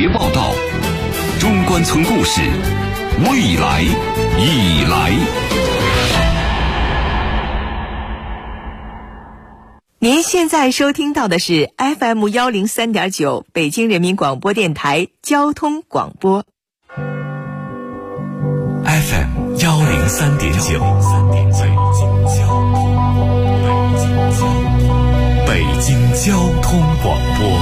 节报道，中关村故事，未来已来。 您现在收听到的是 FM 103.9北京人民广播电台交通广播。 FM 103.9，北京交通广播，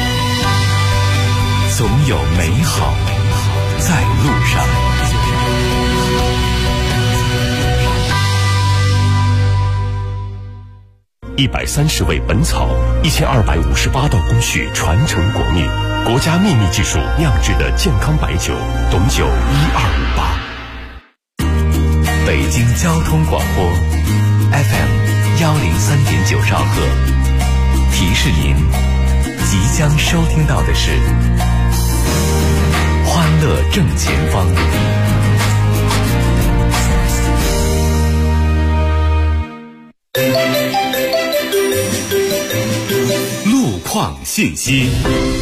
总有美好在路上。130味本草，1258道工序传承国秘，国家秘密技术酿制的健康白酒，董酒1258。北京交通广播 FM 103.9兆赫，提示您即将收听到的是欢乐正前方。路况信息。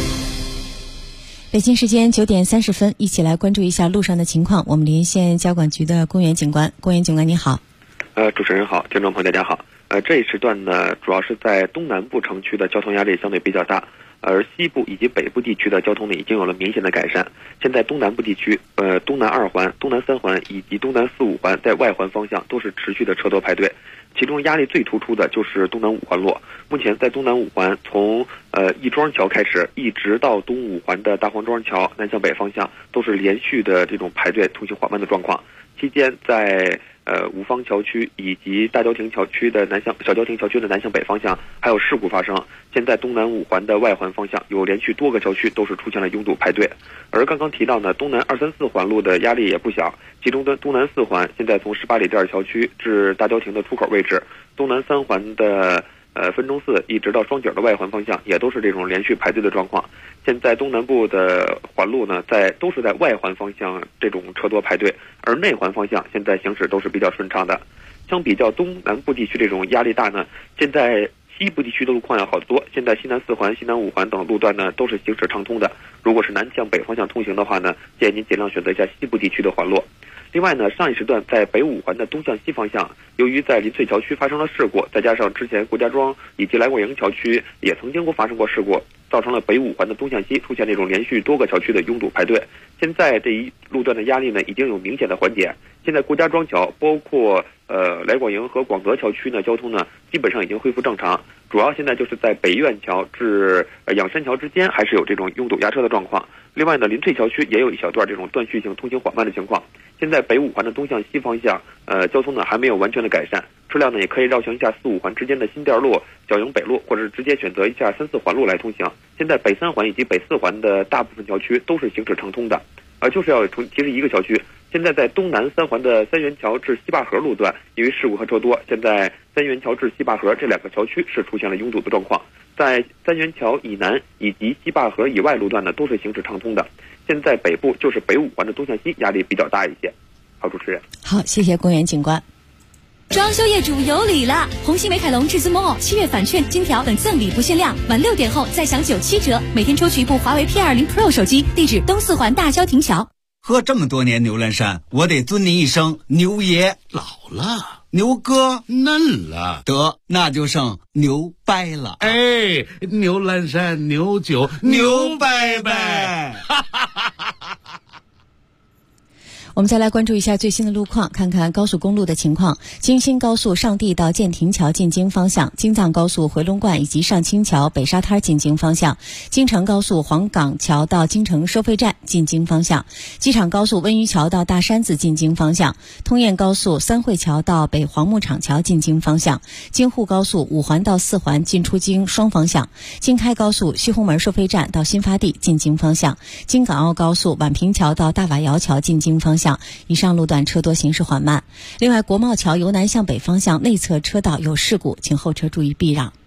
北京时间9点30分，一起来关注一下路上的情况。我们连线交管局的公园警官。公园警官你好。 主持人好，听众朋友大家好。这一时段呢，主要是在东南部城区的交通压力相对比较大，而西部以及北部地区的交通呢已经有了明显的改善。现在东南部地区，东南2环、东南3环以及东南4、5环在外环方向都是持续的车多排队，其中压力最突出的就是东南5环路。目前在东南5环，从亦庄桥开始，一直到东5环的大黄庄桥南向北方向，都是连续的这种排队通行缓慢的状况。期间在五方桥区以及大郊亭桥区的小郊亭桥区的南向北方向还有事故发生。现在东南5环的外环方向有连续多个桥区都是出现了拥堵排队。而刚刚提到呢，东南2、3、4环路的压力也不小，其中的东南4环现在从18里店桥区至大郊亭的出口位置，东南3环的分钟寺一直到双井的外环方向也都是这种连续排队的状况。现在东南部的环路呢，都是在外环方向这种车多排队，而内环方向现在行驶都是比较顺畅的。相比较东南部地区这种压力大呢，现在西部地区的路况要好得多。现在西南4环、西南5环等路段呢都是行驶畅通的。如果是南向北方向通行的话呢，建议您尽量选择一下西部地区的环路。另外呢，上一时段在北5环的东向西方向，由于在临翠桥区发生了事故，再加上之前顾家庄以及来果营桥区也曾经发生过事故，造成了北5环的东向西出现这种连续多个桥区的拥堵排队。现在这一路段的压力呢已经有明显的缓解。现在顾家庄桥包括来果营和广德桥区呢，交通呢基本上已经恢复正常。主要现在就是在北苑桥至仰山桥之间还是有这种拥堵压车的状况。另外呢，临翠桥区也有一小段这种断续性通行缓慢的情况。现在北5环的东向西方向交通呢还没有完全的改善，车辆呢也可以绕行一下4、5环之间的新店路、小营北路，或者是直接选择一下3、4环路来通行。现在北3环以及北4环的大部分桥区都是行驶畅通的。就是要提示一个桥区，现在在东南3环的三元桥至西坝河路段，因为事故和车多，现在三元桥至西坝河这2个桥区是出现了拥堵的状况。在三元桥以南以及西坝河以外路段呢，都是行驶畅通的。现在北部就是北5环的东向西压力比较大一些。好，主持人。 好，谢谢公园警官。 装修业主有礼了！红星美凯龙至尊 Mall7月返券、金条等赠礼不限量，晚6点后再享97折，每天抽取一部华为 P20 Pro 手机。地址东4环大郊亭桥。 喝这么多年牛栏山，我得尊您一声牛爷。 老了， 牛哥嫩了， 得那就剩牛掰了。 哎，牛栏山牛酒牛掰掰。 我们再来关注一下最新的路况，看看高速公路的情况。京新高速上地到建亭桥进京方向，京藏高速回龙观以及上清桥北沙滩进京方向，京承高速黄岗桥到京承收费站进京方向，机场高速温榆桥到大山子进京方向，通燕高速三惠桥到北黄牧场桥进京方向，京沪高速5环到4环进出京双方向，京开高速西红门收费站到新发地进京方向，京港澳高速宛平桥到大瓦窑桥进京方向。以上路段车多，行驶缓慢。另外，国贸桥由南向北方向内侧车道有事故，请后车注意避让。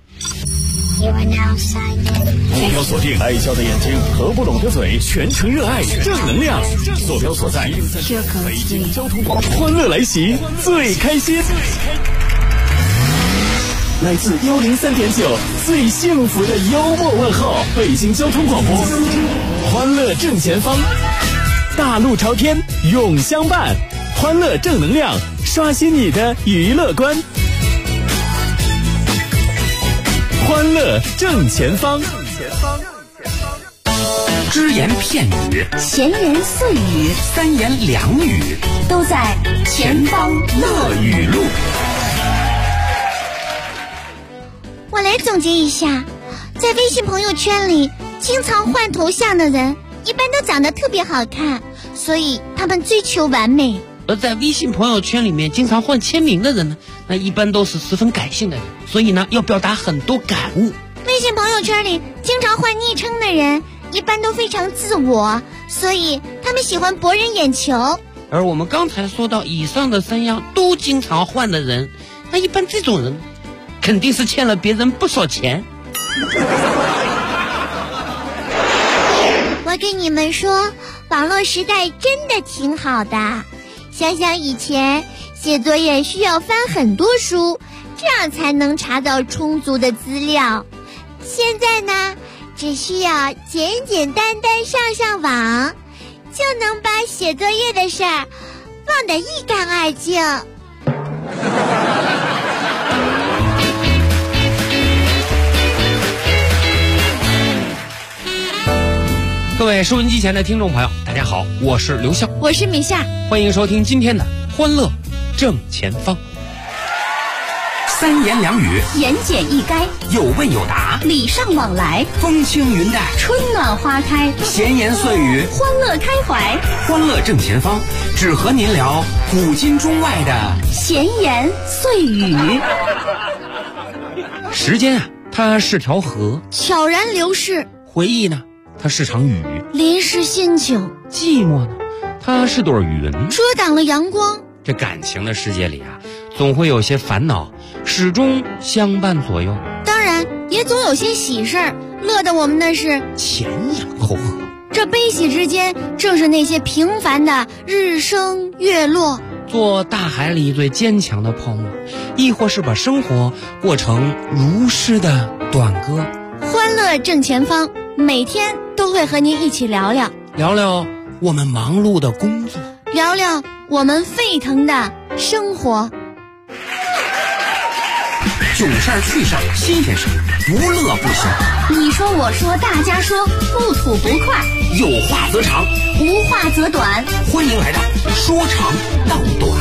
坐标锁定爱笑的眼睛，合不拢的嘴，全程热爱正能量。坐标所在北京交通广播，欢乐来袭，最开心。来自103.9最幸福的幽默问候，北京交通广播，欢乐正前方，大路朝天永相伴，欢乐正能量，刷新你的娱乐观。欢乐正前方， 只言片语， 闲言碎语， 三言两语， 都在前方乐语录。 我来总结一下，在微信朋友圈里经常换头像的人一般都长得特别好看，所以他们追求完美。 而在微信朋友圈里面经常换签名的人呢，那一般都是十分感性的人，所以呢要表达很多感悟。 微信朋友圈里经常换昵称的人一般都非常自我，所以他们喜欢博人眼球。 而我们刚才说到以上的3样都经常换的人，那一般这种人肯定是欠了别人不少钱。 我跟你们说，网络时代真的挺好的。想想以前写作业需要翻很多书，这样才能查到充足的资料。现在呢，只需要简简单单上网，就能把写作业的事儿忘得一干二净。 各位收音机前的听众朋友，大家好，我是刘笑， 我是米夏， 欢迎收听今天的欢乐正前方。 三言两语， 言简意赅， 有问有答， 礼尚往来， 风轻云淡， 春暖花开， 闲言碎语， 欢乐开怀。 欢乐正前方，只和您聊古今中外的闲言碎语。 时间啊，它是条河， 悄然流逝； 回忆呢，它是场雨； 淋湿心情； 寂寞呢，它是朵云； 遮挡了阳光。 这感情的世界里啊，总会有些烦恼，始终相伴左右。 当然，也总有些喜事儿，乐得我们那是前仰后合。 这悲喜之间，正是那些平凡的日升月落。 做大海里最坚强的泡沫，亦或是把生活过成如诗的短歌。 欢乐正前方，每天都会和您一起聊聊我们忙碌的工作， 聊聊我们沸腾的生活。 囧事儿趣事儿新鲜事儿，不乐不休。 你说我说大家说，不吐不快， 有话则长， 无话则短。 欢迎来到说长道短。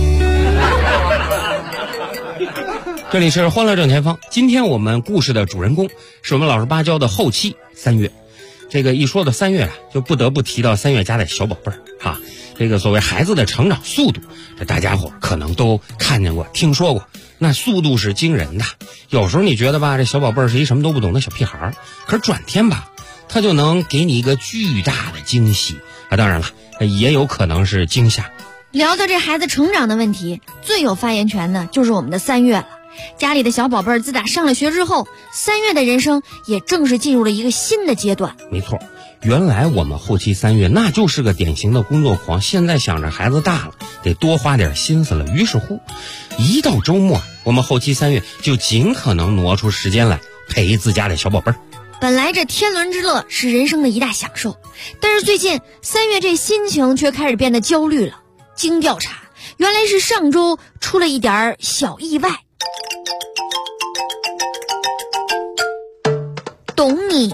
这里是欢乐正前方，今天我们故事的主人公是我们老实巴交的后期3月。这个一说到3月啊，就不得不提到3月家的小宝贝儿啊。这个所谓孩子的成长速度，这大家伙可能都看见过听说过，那速度是惊人的。有时候你觉得吧，这小宝贝儿是一什么都不懂的小屁孩儿，可是转天吧，他就能给你一个巨大的惊喜啊！当然了，也有可能是惊吓。 聊到这孩子成长的问题，最有发言权的就是我们的3月了。家里的小宝贝儿自打上了学之后，3月的人生也正式进入了一个新的阶段。 没错，原来我们后期3月那就是个典型的工作狂，现在想着孩子大了，得多花点心思了。于是乎，一到周末，我们后期3月就尽可能挪出时间来陪自家的小宝贝儿。 本来这天伦之乐是人生的一大享受，但是最近3月这心情却开始变得焦虑了。经调查，原来是上周出了一点小意外。懂你。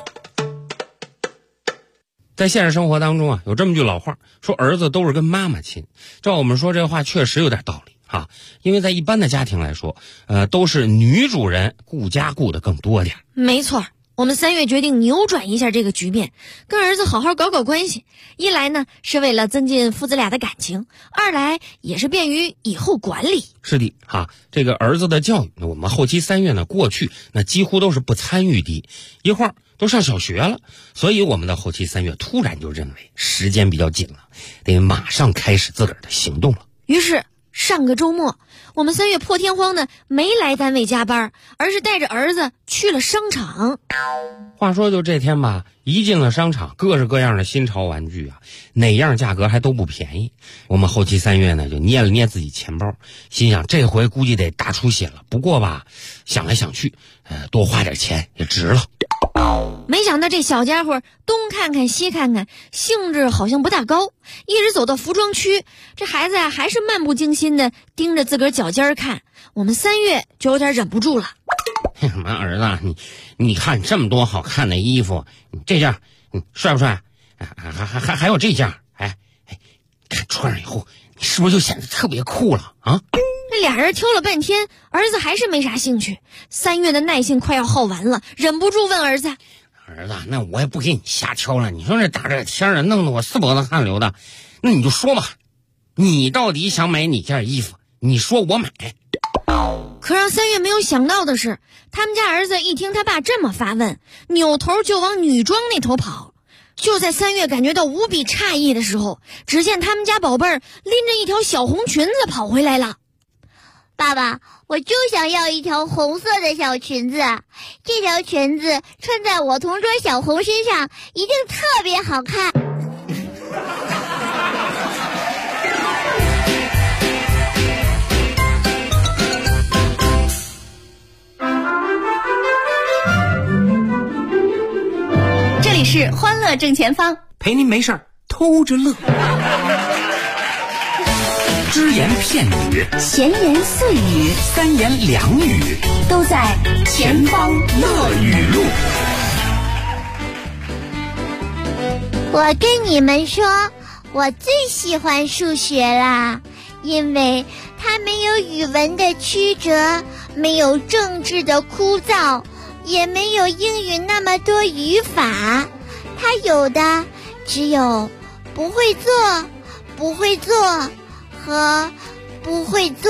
在现实生活当中啊，有这么句老话，说儿子都是跟妈妈亲。照我们说这话确实有点道理啊，因为在一般的家庭来说，都是女主人顾家顾得更多点。 没错，我们3月决定扭转一下这个局面，跟儿子好好搞搞关系。一来呢，是为了增进父子俩的感情；二来也是便于以后管理。 是的哈，这个儿子的教育，我们后期3月呢，过去那几乎都是不参与的，一会儿都上小学了，所以我们的后期3月突然就认为时间比较紧了，得马上开始自个儿的行动了。 于是上个周末，我们3月破天荒的没来单位加班，而是带着儿子去了商场。 话说就这天吧，一进了商场，各式各样的新潮玩具啊，哪样价格还都不便宜。我们后期3月呢，就捏了捏自己钱包，心想这回估计得大出血了。不过吧，想来想去，多花点钱也值了。 没想到这小家伙东看看西看看，兴致好像不大高，一直走到服装区，这孩子啊还是漫不经心的盯着自个儿脚尖看。我们3月就有点忍不住了。 妈儿子，你看这么多好看的衣服，这件帅不帅？还有这件，看穿上以后，你是不是就显得特别酷了啊？ 这俩人挑了半天，儿子还是没啥兴趣。3月的耐性快要耗完了，忍不住问儿子：“ 儿子，那我也不给你瞎挑了。你说这大热天的，弄得我4脖子汗流的，那你就说吧，你到底想买哪件衣服？你说我买。” 可让3月没有想到的是，他们家儿子一听他爸这么发问，扭头就往女装那头跑。就在3月感觉到无比诧异的时候，只见他们家宝贝儿拎着一条小红裙子跑回来了。 爸爸，我就想要一条红色的小裙子，这条裙子穿在我同桌小红身上一定特别好看。 这里是欢乐正前方， 陪您没事儿偷着乐。只言片语， 闲言碎语， 三言两语， 都在前方乐语录。 我跟你们说，我最喜欢数学啦，因为它没有语文的曲折，没有政治的枯燥，也没有英语那么多语法，它有的只有不会做、不会做和不会做。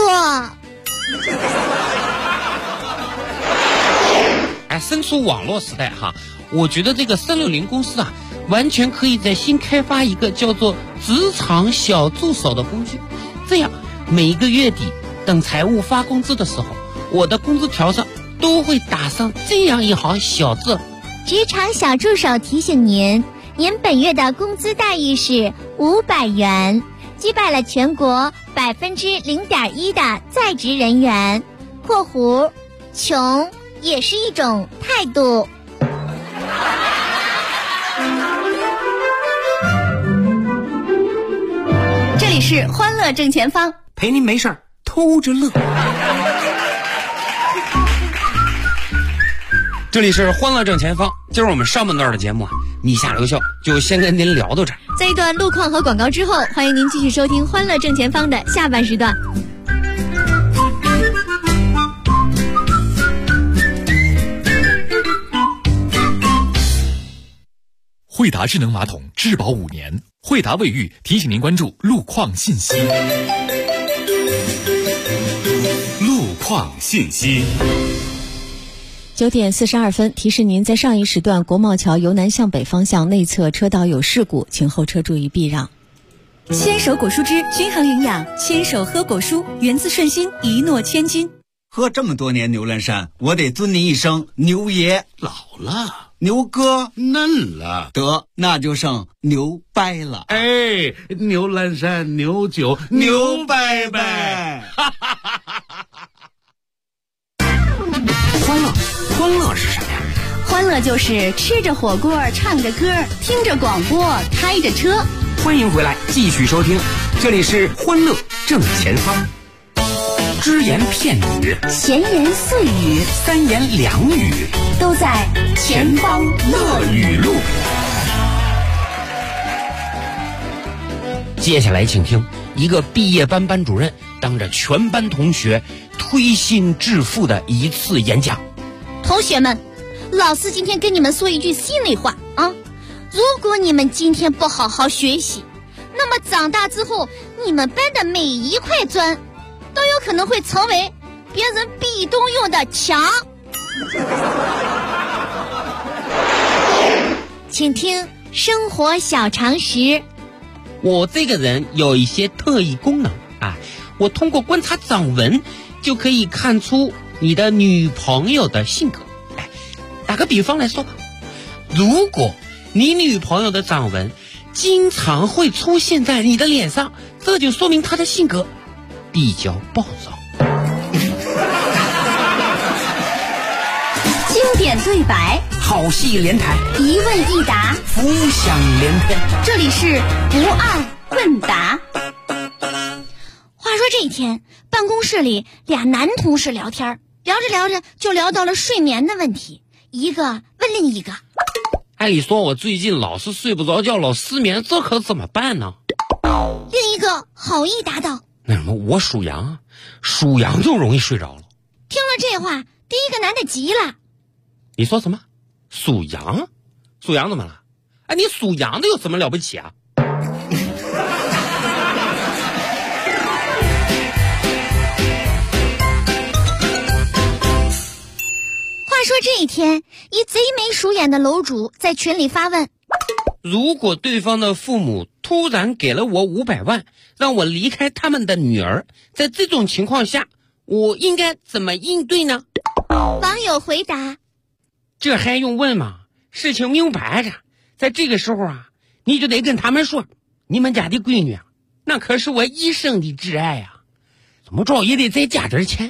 申诉网络时代哈，我觉得这个360公司啊，完全可以在新开发一个叫做职场小助手的工具，这样每个月底等财务发工资的时候，我的工资条上都会打上这样一行小字： 职场小助手提醒您，您本月的工资待遇是500元，击败了全国0.1%的在职人员（括弧穷也是一种态度）。 这里是欢乐正前方， 陪您没事儿偷着乐。 这里是欢乐正前方，今儿我们上半段的节目啊，米下留校就先跟您聊到这儿。 在一段路况和广告之后，欢迎您继续收听欢乐正前方的下半时段。 惠达智能马桶质保5年，惠达卫浴提醒您关注路况信息。路况信息。 9点42分，提示您在上一时段国贸桥由南向北方向内侧车道有事故，请后车注意避让。 牵手果蔬汁均衡营养，牵手喝果蔬，源自顺心，一诺千金。 喝这么多年牛栏山，我得尊你一声牛爷。 老了， 牛哥嫩了， 得那就剩牛掰了。 哎，牛栏山牛酒牛掰掰。 欢乐是什么呀？ 欢乐就是吃着火锅，唱着歌，听着广播，开着车。 欢迎回来，继续收听，这里是欢乐正前方。只言片语， 闲言碎语， 三言两语， 都在前方乐语录。 接下来请听一个毕业班班主任当着全班同学推心置腹的一次演讲。 同学们，老师今天跟你们说一句心里话啊，如果你们今天不好好学习，那么长大之后，你们搬的每一块砖都有可能会成为别人壁咚用的墙。请听生活小常识。 我这个人有一些特异功能啊，我通过观察掌纹就可以看出你的女朋友的性格。打个比方来说吧，如果你女朋友的掌纹经常会出现在你的脸上，这就说明她的性格比较暴躁。 经典对白， 好戏连台， 一问一答， 浮想联翩。 这里是不二问答。 话说这一天，办公室里俩男同事聊天，聊着聊着就聊到了睡眠的问题，一个问另一个： 按理说我最近老是睡不着觉，老失眠，这可怎么办呢？ 另一个好意答道： 那什么，我属羊，属羊就容易睡着了。 听了这话，第一个男的急了： 你说什么？属羊？属羊怎么了？哎，你属羊的有什么了不起啊？ 话说这一天，一贼眉鼠眼的楼主在群里发问： 如果对方的父母突然给了我500万，让我离开他们的女儿，在这种情况下，我应该怎么应对呢？ 网友回答： 这还用问吗？事情明摆着，在这个时候啊，你就得跟他们说，你们家的闺女啊，那可是我一生的挚爱啊，怎么着也得再加点钱。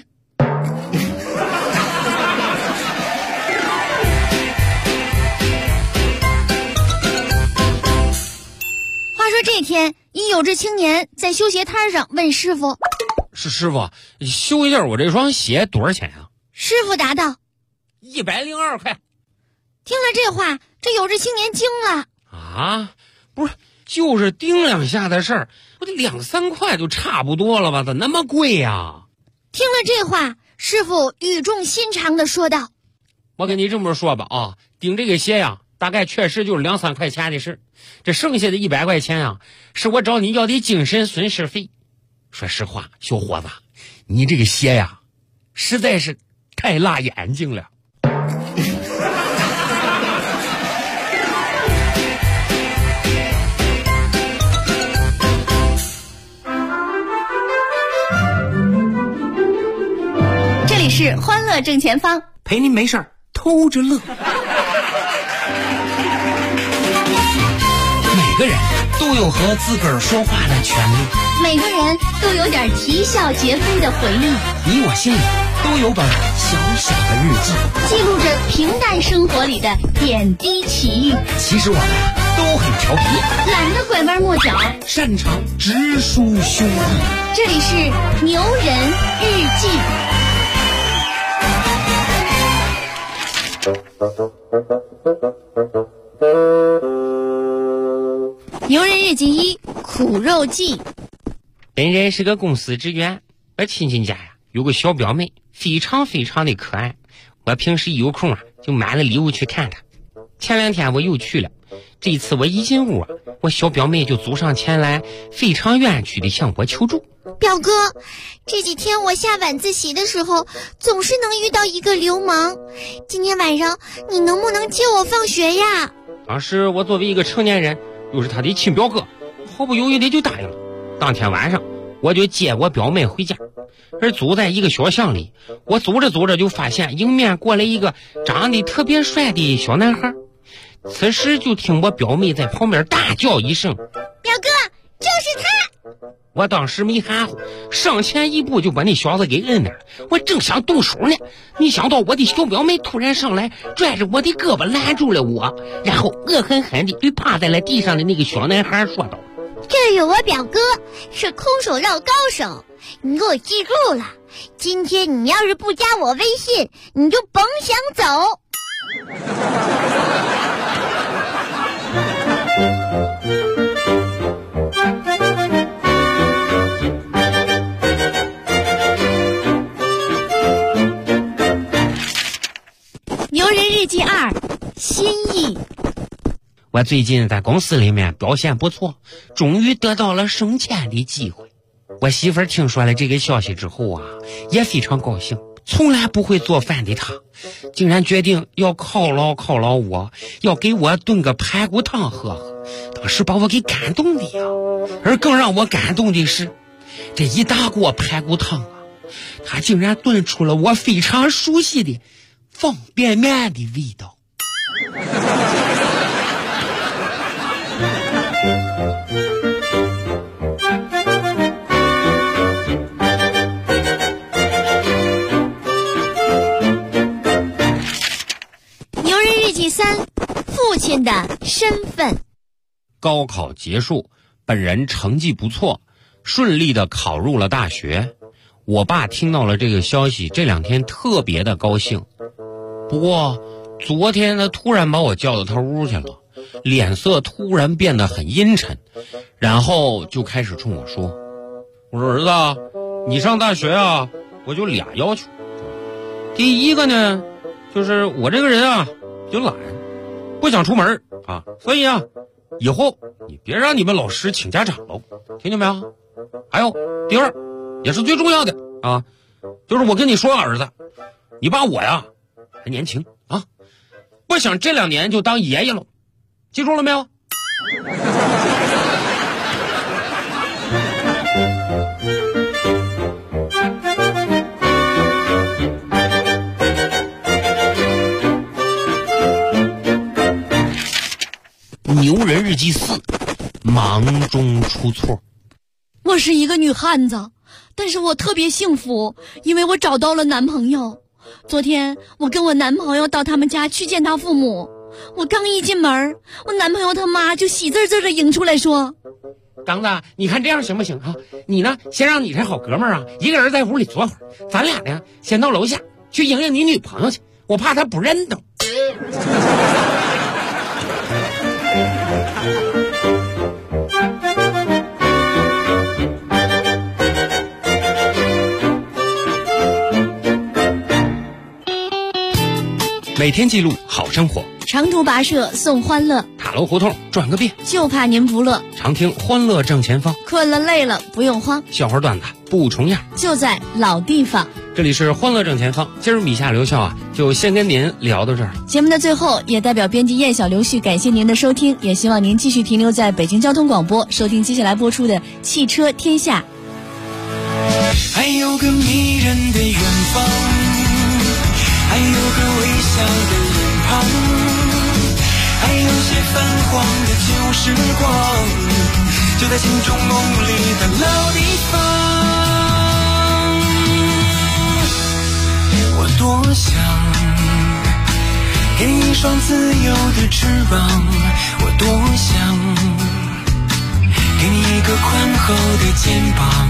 话说这天，一有志青年在修鞋摊上问师傅： 是师傅，修一下我这双鞋多少钱啊？ 师傅答道 ：102块。 听了这话，这有志青年惊了： 啊，不是，就是叮2下的事儿，不得2、3块就差不多了吧？怎么那么贵呀？ 听了这话，师傅语重心长地说道： 我跟你这么说吧啊，订这个鞋呀，大概确实就是2、3块钱的事，这剩下的100块钱啊，是我找你要的精神损失费。说实话，小伙子，你这个鞋呀，实在是太辣眼睛了。 这里是欢乐正前方， 陪您没事儿偷着乐。每个人都有和自个儿说话的权利， 每个人都有点啼笑皆非的回忆。 你我心里都有本小小的日记， 记录着平淡生活里的点滴奇遇。 其实我们都很调皮， 懒得拐弯抹角， 擅长直抒胸臆。 这里是牛人日记。 牛人日记1：苦肉计。 本人是个公司职员，我亲戚家呀有个小表妹，非常非常的可爱。我平时一有空啊，就买了礼物去看她。前2天我又去了，这次我一进屋啊，我小表妹就走上前来，非常冤屈的向我求助： 表哥，这几天我下晚自习的时候，总是能遇到一个流氓。今天晚上你能不能接我放学呀？ 当时我作为一个成年人，又是他的亲表哥，毫不犹豫的就答应了。当天晚上，我就接我表妹回家，而走在一个小巷里，我走着走着就发现迎面过来一个长得特别帅的小男孩。此时就听我表妹在旁边大叫一声： 表哥，就是他！ 我当时没含糊，上前一步就把那小子给摁那儿。我正想动手呢，没想到我的小表妹突然上来，拽着我的胳膊拦住了我，然后恶狠狠地对趴在了地上的那个小男孩说道： 这是我表哥，是空手道高手，你给我记住了，今天你要是不加我微信，你就甭想走。 牛人日记2：心意。 我最近在公司里面表现不错，终于得到了升迁的机会。我媳妇儿听说了这个消息之后啊，也非常高兴。从来不会做饭的她，竟然决定要犒劳我，要给我炖个排骨汤喝喝。当时把我给感动的呀。而更让我感动的是，这一大锅排骨汤啊，她竟然炖出了我非常熟悉的方便面的味道。 签的身份。 高考结束，本人成绩不错，顺利的考入了大学。我爸听到了这个消息，这2天特别的高兴。不过昨天他突然把我叫到他屋去了，脸色突然变得很阴沉，然后就开始冲我说：“我说儿子，你上大学啊，我就俩要求。第一个呢，就是我这个人啊，就懒，不想出门啊，所以啊，以后你别让你们老师请家长喽，听见没有？还有第二，也是最重要的啊，就是我跟你说，儿子，你爸我呀还年轻啊，不想这2年就当爷爷了，记住了没有？”牛人日记4，忙中出错。 我是一个女汉子，但是我特别幸福，因为我找到了男朋友。昨天我跟我男朋友到他们家去见他父母，我刚一进门，我男朋友他妈就喜滋滋的迎出来说：“ 刚子，你看这样行不行啊？你呢，先让你这好哥们儿啊，一个人在屋里坐会儿，咱俩呢，先到楼下去迎迎你女朋友去，我怕她不认得。”每天记录好生活， 长途跋涉送欢乐， 塔楼胡同转个遍， 就怕您不乐。 常听欢乐正前方， 困了累了不用慌， 笑话段子不重样， 就在老地方。 这里是欢乐正前方，今儿米夏留校啊，就先跟您聊到这儿。 节目的最后，也代表编辑燕小刘旭感谢您的收听，也希望您继续停留在北京交通广播，收听接下来播出的汽车天下。 还有个迷人的远方，还有个微笑的脸庞，还有些泛黄的旧时光，就在心中梦里的老地方。我多想给你一双自由的翅膀，我多想给你一个宽厚的肩膀，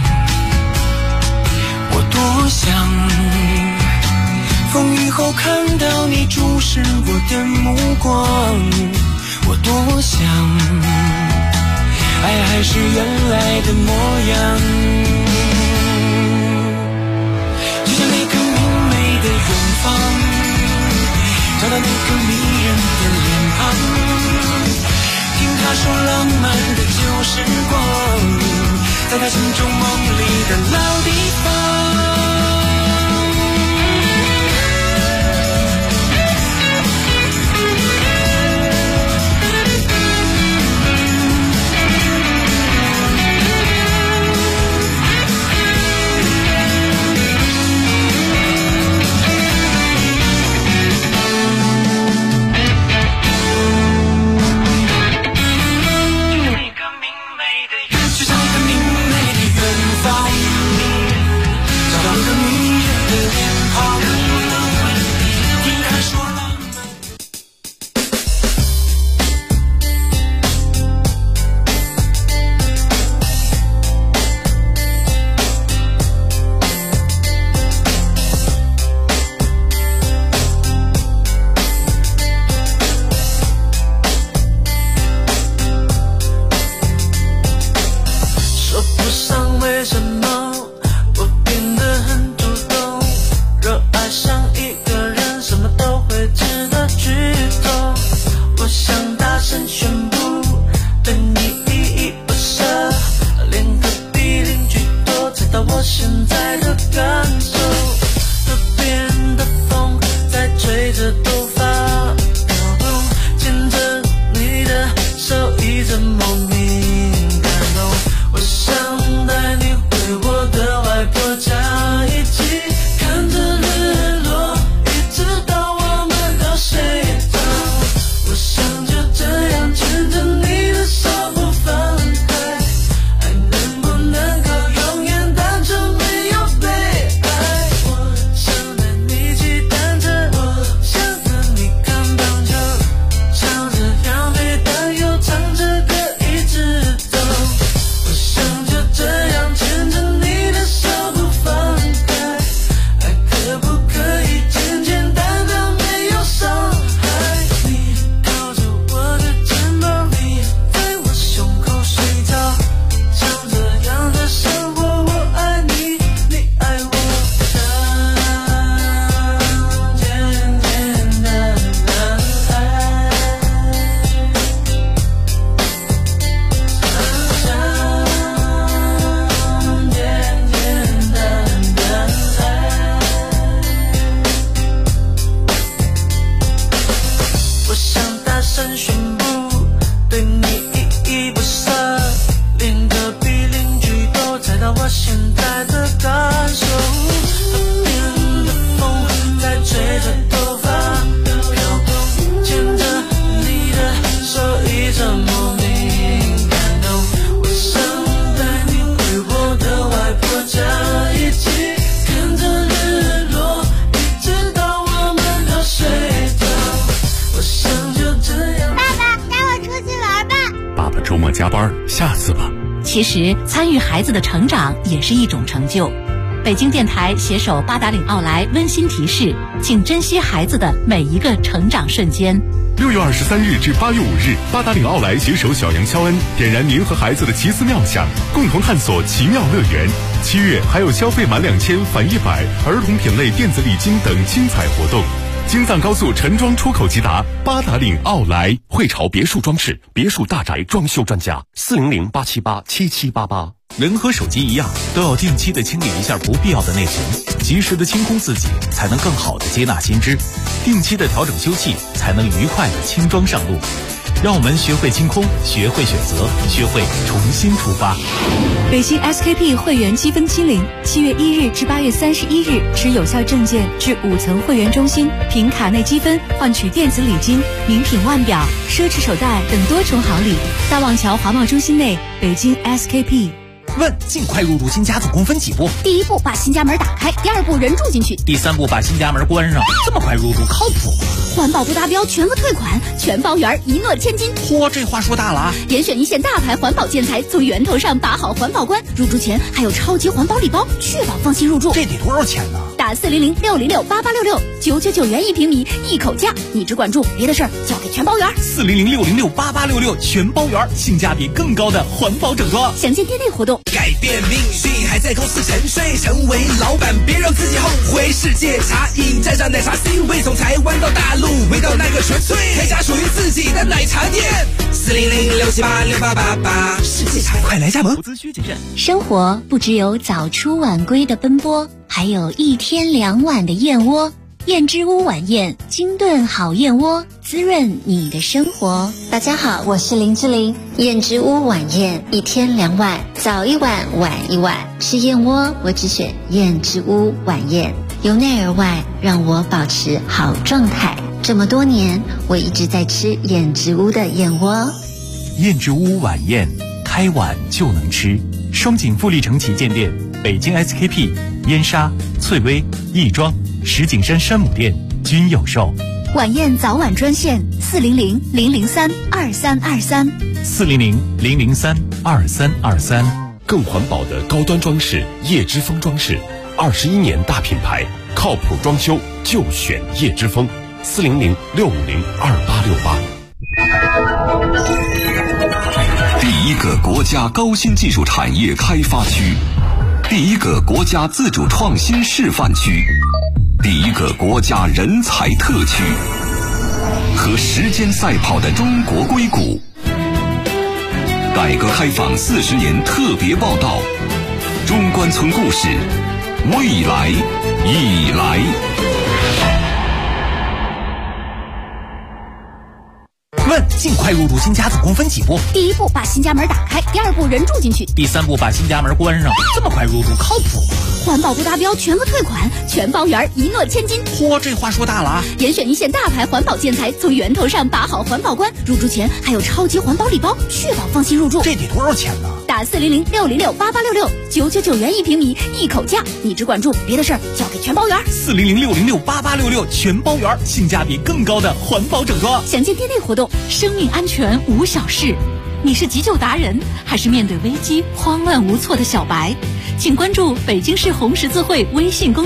我多想风雨后看到你注视我的目光，我多想爱还是原来的模样，就像那个明媚的远方，找到那个迷人的脸庞，听他说浪漫的旧时光，在他心中梦里的老地方。 现在的感受。耳边的风在吹着头发飘动，牵着你的手一直莫名感动。我想带你回我的外婆家，一起看着日落，一直到我们都睡着。我想就这样。 爸爸带我出去玩吧。 爸爸周末加班，下次吧。 其实参与孩子的成长也是一种成就。北京电台携手八达岭奥莱温馨提示，请珍惜孩子的每一个成长瞬间。 6月23日至8月5日，八达岭奥莱携手小杨肖恩，点燃您和孩子的奇思妙想，共同探索奇妙乐园。7月还有消费满2000返100，儿童品类电子礼金等精彩活动。京藏高速陈庄出口即达，八达岭奥莱。汇潮别墅装饰，别墅大宅装修专家，400-878-7788。 人和手机一样，都要定期的清理一下不必要的内存，及时的清空自己，才能更好的接纳新知；定期的调整修葺，才能愉快的轻装上路。让我们学会清空，学会选择，学会重新出发。 北京 SKP 会员积分清零，7月1日至8月31日，持有效证件至5层会员中心，凭卡内积分换取电子礼金、名品腕表、奢侈手袋等多重好礼。大望桥华贸中心内，北京 SKP。 问：尽快入住新家总共分几步？ 第一步把新家门打开，第二步人住进去， 第三步把新家门关上。这么快入住靠谱吗？ 环保不达标全额退款，全包圆，一诺千金。 嚯，这话说大了啊！ 严选一线大牌环保建材，从源头上把好环保关。入住前还有超级环保礼包，确保放心入住。 这得多少钱呢？ 打400-606-8866，999元1平米，一口价。你只管住，别的事儿交给全包圆。 400-606-8866，全包圆，性价比更高的环保整装。 详见店内活动。 改变命运还在公司沉睡，成为老板别让自己后悔。世界茶饮沾上奶茶 C 味，从台湾到大陆，味道那个纯粹，开家属于自己的奶茶店。400-678-6888，世界茶快来加盟。 投资需谨慎。 生活不只有早出晚归的奔波，还有1天2碗的燕窝。燕之屋晚宴，精炖好燕窝，滋润你的生活。大家好，我是林志玲。燕之屋晚宴，1天2碗，早1碗，晚1碗。吃燕窝，我只选燕之屋晚宴。由内而外，让我保持好状态。这么多年，我一直在吃燕之屋的燕窝。 燕之屋晚宴，开碗就能吃。双井富力城旗舰店、北京 SKP、燕莎、翠微、亦庄、石景山山姆店均有售。 晚宴早晚专线400-003-2323。 400-003-2323。 更环保的高端装饰，叶之峰装饰，21年大品牌，靠谱装修就选叶之峰。400-650-2868。 第一个国家高新技术产业开发区，第一个国家自主创新示范区，第一个国家人才特区，和时间赛跑的中国硅谷。改革开放40年特别报道，中关村故事，未来已来。 问：尽快入住新家总共分几步？ 第一步把新家门打开，第二步人住进去， 第三步把新家门关上。这么快入住靠谱吗？ 环保不达标全额退款，全包圆，一诺千金。 嚯，这话说大了啊！ 严选一线大牌环保建材，从源头上把好环保关。入住前还有超级环保礼包，确保放心入住。 这得多少钱呢？ 打400-606-8866，999元1平米，一口价。你只管住，别的事儿交给全包圆。 400-606-8866，全包圆，性价比更高的环保整装。 详见店内活动。 生命安全无小事，你是急救达人，还是面对危机慌乱无措的小白？请关注北京市红十字会微信公